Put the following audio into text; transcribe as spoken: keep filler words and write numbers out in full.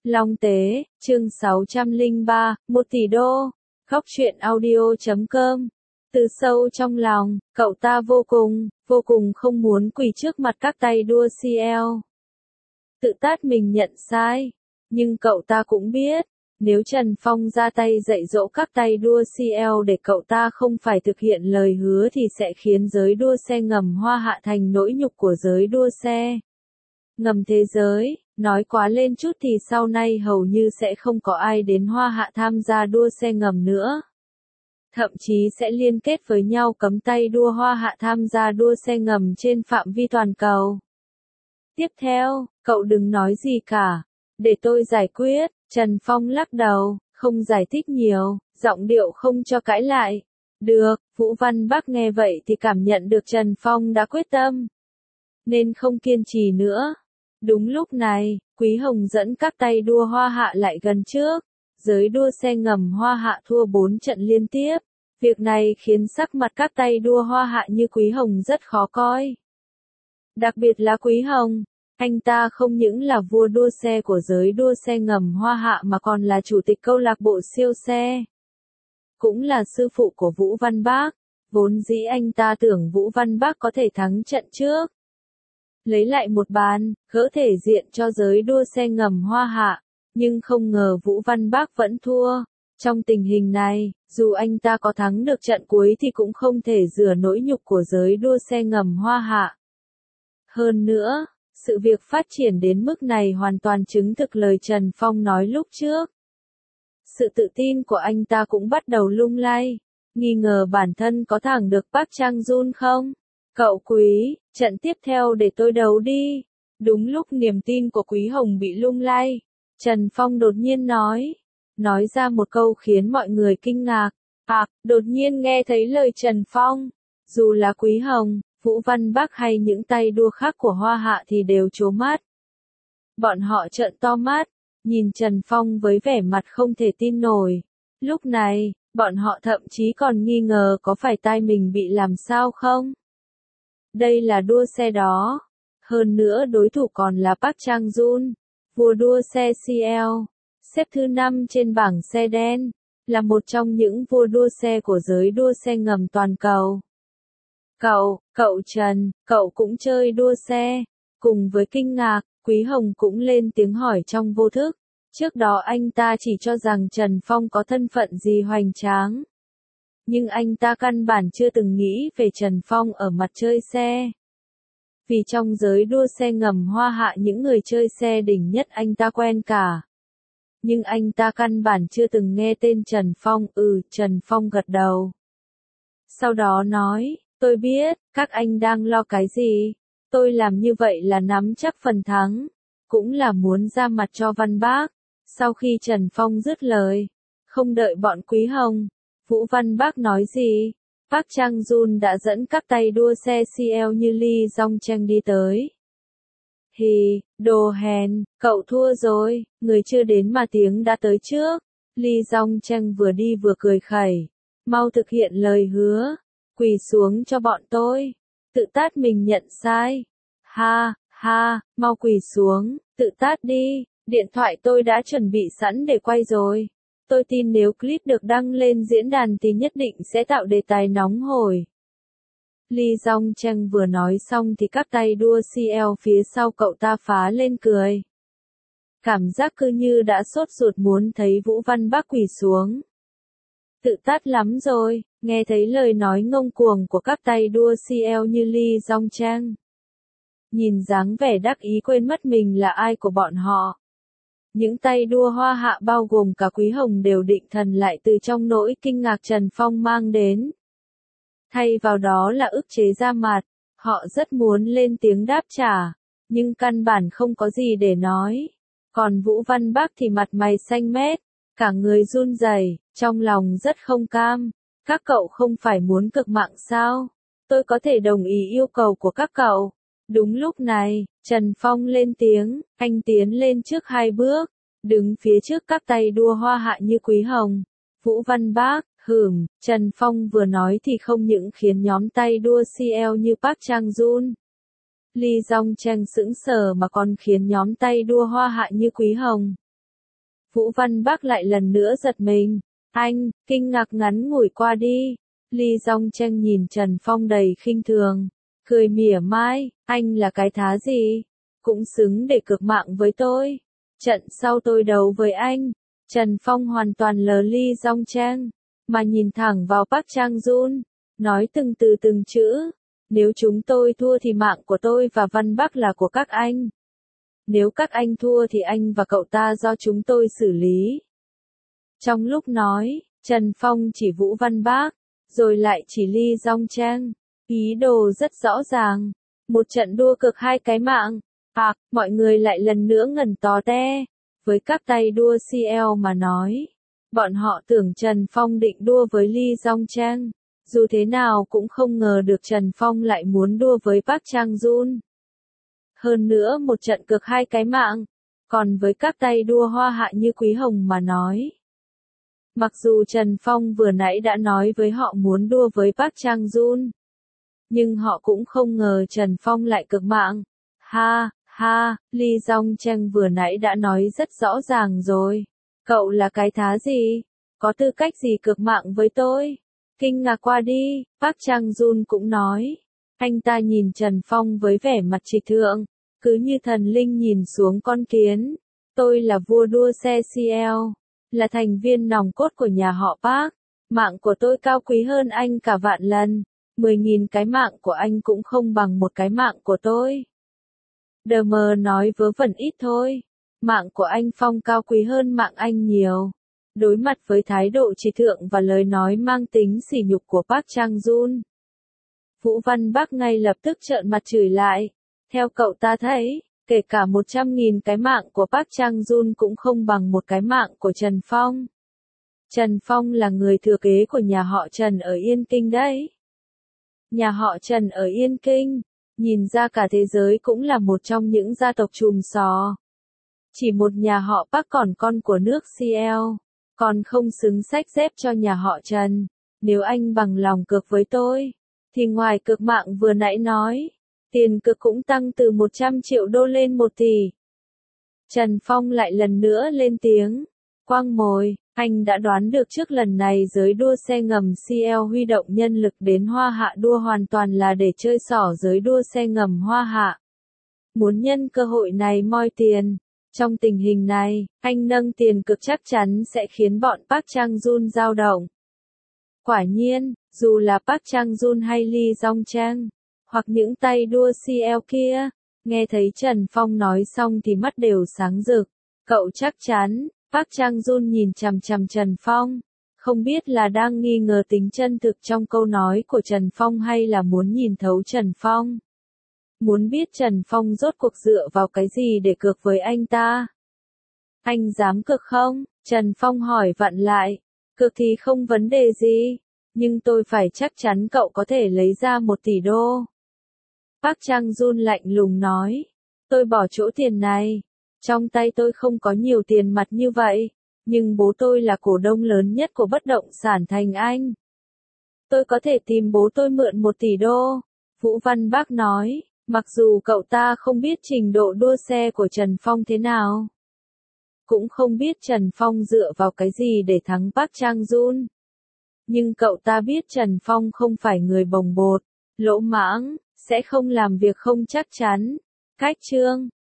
Long Tế, chương sáu trăm lẻ ba, một tỷ đô. Góc truyện audio chấm com. Từ sâu trong lòng, cậu ta vô cùng, vô cùng không muốn quỳ trước mặt các tay đua xê lờ. Tự tát mình nhận sai. Nhưng cậu ta cũng biết, nếu Trần Phong ra tay dạy dỗ các tay đua xê lờ để cậu ta không phải thực hiện lời hứa thì sẽ khiến giới đua xe ngầm Hoa Hạ thành nỗi nhục của giới đua xe ngầm thế giới. Nói quá lên chút thì sau này hầu như sẽ không có ai đến Hoa Hạ tham gia đua xe ngầm nữa. Thậm chí sẽ liên kết với nhau cấm tay đua Hoa Hạ tham gia đua xe ngầm trên phạm vi toàn cầu. Tiếp theo, cậu đừng nói gì cả. Để tôi giải quyết. Trần Phong lắc đầu, không giải thích nhiều, giọng điệu không cho cãi lại. Được, Vũ Văn Bắc nghe vậy thì cảm nhận được Trần Phong đã quyết tâm, nên không kiên trì nữa. Đúng lúc này, Quý Hồng dẫn các tay đua Hoa Hạ lại gần trước. Giới đua xe ngầm Hoa Hạ thua bốn trận liên tiếp. Việc này khiến sắc mặt các tay đua Hoa Hạ như Quý Hồng rất khó coi. Đặc biệt là Quý Hồng, anh ta không những là vua đua xe của giới đua xe ngầm Hoa Hạ mà còn là chủ tịch câu lạc bộ siêu xe. Cũng là sư phụ của Vũ Văn Bắc. Vốn dĩ anh ta tưởng Vũ Văn Bắc có thể thắng trận trước, lấy lại một bàn, gỡ thể diện cho giới đua xe ngầm Hoa Hạ. Nhưng không ngờ Vũ Văn Bắc vẫn thua. Trong tình hình này, dù anh ta có thắng được trận cuối thì cũng không thể rửa nỗi nhục của giới đua xe ngầm Hoa Hạ. Hơn nữa, sự việc phát triển đến mức này hoàn toàn chứng thực lời Trần Phong nói lúc trước. Sự tự tin của anh ta cũng bắt đầu lung lay, nghi ngờ bản thân có thắng được Park Chang-jun không? Cậu Quý, trận tiếp theo để tôi đấu đi. Đúng lúc niềm tin của Quý Hồng bị lung lay, Trần Phong đột nhiên nói, nói ra một câu khiến mọi người kinh ngạc. À, đột nhiên nghe thấy lời Trần Phong, dù là Quý Hồng, Vũ Văn Bắc hay những tay đua khác của Hoa Hạ thì đều trố mắt. Bọn họ trợn to mắt, nhìn Trần Phong với vẻ mặt không thể tin nổi. Lúc này, bọn họ thậm chí còn nghi ngờ có phải tai mình bị làm sao không? Đây là đua xe đó. Hơn nữa đối thủ còn là Park Chang-jun, vua đua xe xê lờ, xếp thứ năm trên bảng xe đen, là một trong những vua đua xe của giới đua xe ngầm toàn cầu. Cậu, cậu Trần, cậu cũng chơi đua xe. Cùng với kinh ngạc, Quý Hồng cũng lên tiếng hỏi trong vô thức. Trước đó anh ta chỉ cho rằng Trần Phong có thân phận gì hoành tráng. Nhưng anh ta căn bản chưa từng nghĩ về Trần Phong ở mặt chơi xe. Vì trong giới đua xe ngầm Hoa Hạ những người chơi xe đỉnh nhất anh ta quen cả. Nhưng anh ta căn bản chưa từng nghe tên Trần Phong. Ừ, Trần Phong gật đầu. Sau đó nói, tôi biết, các anh đang lo cái gì. Tôi làm như vậy là nắm chắc phần thắng. Cũng là muốn ra mặt cho Văn Bắc. Sau khi Trần Phong dứt lời, không đợi bọn Quý Hồng, Vũ Văn Bắc nói gì, Park Chang-jun đã dẫn các tay đua xe xê lờ như Lee Dong-cheng đi tới. Hì, đồ hèn, cậu thua rồi, người chưa đến mà tiếng đã tới trước. Lee Dong-cheng vừa đi vừa cười khẩy, mau thực hiện lời hứa, quỳ xuống cho bọn tôi, tự tát mình nhận sai. Ha, ha, mau quỳ xuống, tự tát đi, điện thoại tôi đã chuẩn bị sẵn để quay rồi. Tôi tin nếu clip được đăng lên diễn đàn thì nhất định sẽ tạo đề tài nóng hổi. Lee Dong-cheng vừa nói xong thì các tay đua xê lờ phía sau cậu ta phá lên cười. Cảm giác cứ như đã sốt ruột muốn thấy Vũ Văn Bắc quỳ xuống. Tự tát lắm rồi, nghe thấy lời nói ngông cuồng của các tay đua xê lờ như Lee Dong-cheng. Nhìn dáng vẻ đắc ý quên mất mình là ai của bọn họ. Những tay đua Hoa Hạ bao gồm cả Quý Hồng đều định thần lại từ trong nỗi kinh ngạc Trần Phong mang đến. Thay vào đó là ức chế ra mặt, họ rất muốn lên tiếng đáp trả, nhưng căn bản không có gì để nói. Còn Vũ Văn Bắc thì mặt mày xanh mét, cả người run rẩy, trong lòng rất không cam. Các cậu không phải muốn cực mạng sao? Tôi có thể đồng ý yêu cầu của các cậu. Đúng lúc này, Trần Phong lên tiếng, anh tiến lên trước hai bước, đứng phía trước các tay đua Hoa Hạ như Quý Hồng, Vũ Văn Bắc. Hửm, Trần Phong vừa nói thì không những khiến nhóm tay đua xê lờ như Park Chang-jun, Lee Dong-cheng sững sờ mà còn khiến nhóm tay đua Hoa Hạ như Quý Hồng, Vũ Văn Bắc lại lần nữa giật mình. Anh, kinh ngạc ngắn ngủi qua đi. Ly Dong Chen nhìn Trần Phong đầy khinh thường. Cười mỉa mai, anh là cái thá gì? Cũng xứng để cược mạng với tôi. Trận sau tôi đấu với anh. Trần Phong hoàn toàn lờ Ly Dong Chen, mà nhìn thẳng vào Park Chang-jun, nói từng từ từng chữ. Nếu chúng tôi thua thì mạng của tôi và Văn Bắc là của các anh. Nếu các anh thua thì anh và cậu ta do chúng tôi xử lý. Trong lúc nói, Trần Phong chỉ Vũ Văn Bắc, rồi lại chỉ Ly Dong Chen. Ý đồ rất rõ ràng. Một trận đua cược hai cái mạng. À, mọi người lại lần nữa ngẩn tó te. Với các tay đua xê lờ mà nói. Bọn họ tưởng Trần Phong định đua với Ly Dong Chen. Dù thế nào cũng không ngờ được Trần Phong lại muốn đua với Park Chang-jun. Hơn nữa một trận cược hai cái mạng. Còn với các tay đua hoa hạ như Quý Hồng mà nói. Mặc dù Trần Phong vừa nãy đã nói với họ muốn đua với Park Chang-jun. Nhưng họ cũng không ngờ Trần Phong lại cược mạng. Ha, ha, Ly Dong Chen vừa nãy đã nói rất rõ ràng rồi. Cậu là cái thá gì? Có tư cách gì cược mạng với tôi? Kinh ngạc qua đi, Park Chang-jun cũng nói. Anh ta nhìn Trần Phong với vẻ mặt trịch thượng, cứ như thần linh nhìn xuống con kiến. Tôi là vua đua xe xê lờ, là thành viên nòng cốt của nhà họ Park. Mạng của tôi cao quý hơn anh cả vạn lần. Mười nghìn cái mạng của anh cũng không bằng một cái mạng của tôi. Đờ mờ nói vớ vẩn ít thôi. Mạng của anh Phong cao quý hơn mạng anh nhiều. Đối mặt với thái độ trì thượng và lời nói mang tính sỉ nhục của Park Chang-jun, Vũ Văn Bắc ngay lập tức trợn mặt chửi lại. Theo cậu ta thấy, kể cả một trăm nghìn cái mạng của Park Chang-jun cũng không bằng một cái mạng của Trần Phong. Trần Phong là người thừa kế của nhà họ Trần ở Yên Kinh đấy. Nhà họ Trần ở Yên Kinh, nhìn ra cả thế giới cũng là một trong những gia tộc chùm sò. Chỉ một nhà họ Park còn con của nước xê lờ, còn không xứng xách dép cho nhà họ Trần. Nếu anh bằng lòng cược với tôi, thì ngoài cược mạng vừa nãy nói, tiền cược cũng tăng từ một trăm triệu đô lên một tỷ. Trần Phong lại lần nữa lên tiếng. Quang mồi, anh đã đoán được trước lần này giới đua xe ngầm xê lờ huy động nhân lực đến Hoa Hạ đua hoàn toàn là để chơi xỏ giới đua xe ngầm Hoa Hạ. Muốn nhân cơ hội này moi tiền. Trong tình hình này, anh nâng tiền cực chắc chắn sẽ khiến bọn Park Chang-jun dao động. Quả nhiên, dù là Park Chang-jun hay Lee Dong Chen, hoặc những tay đua xê lờ kia, nghe thấy Trần Phong nói xong thì mắt đều sáng rực. Cậu chắc chắn, Park Chang-jun nhìn chằm chằm Trần Phong, không biết là đang nghi ngờ tính chân thực trong câu nói của Trần Phong hay là muốn nhìn thấu Trần Phong. Muốn biết Trần Phong rốt cuộc dựa vào cái gì để cược với anh ta. Anh dám cược không? Trần Phong hỏi vặn lại. Cược thì không vấn đề gì, nhưng tôi phải chắc chắn cậu có thể lấy ra một tỷ đô. Park Chang-jun lạnh lùng nói. Tôi bỏ chỗ tiền này. Trong tay tôi không có nhiều tiền mặt như vậy, nhưng bố tôi là cổ đông lớn nhất của bất động sản Thành Anh. Tôi có thể tìm bố tôi mượn một tỷ đô. Vũ Văn Bắc nói, mặc dù cậu ta không biết trình độ đua xe của Trần Phong thế nào. Cũng không biết Trần Phong dựa vào cái gì để thắng Park Chang-jun. Nhưng cậu ta biết Trần Phong không phải người bồng bột, lỗ mãng, sẽ không làm việc không chắc chắn. Cách chương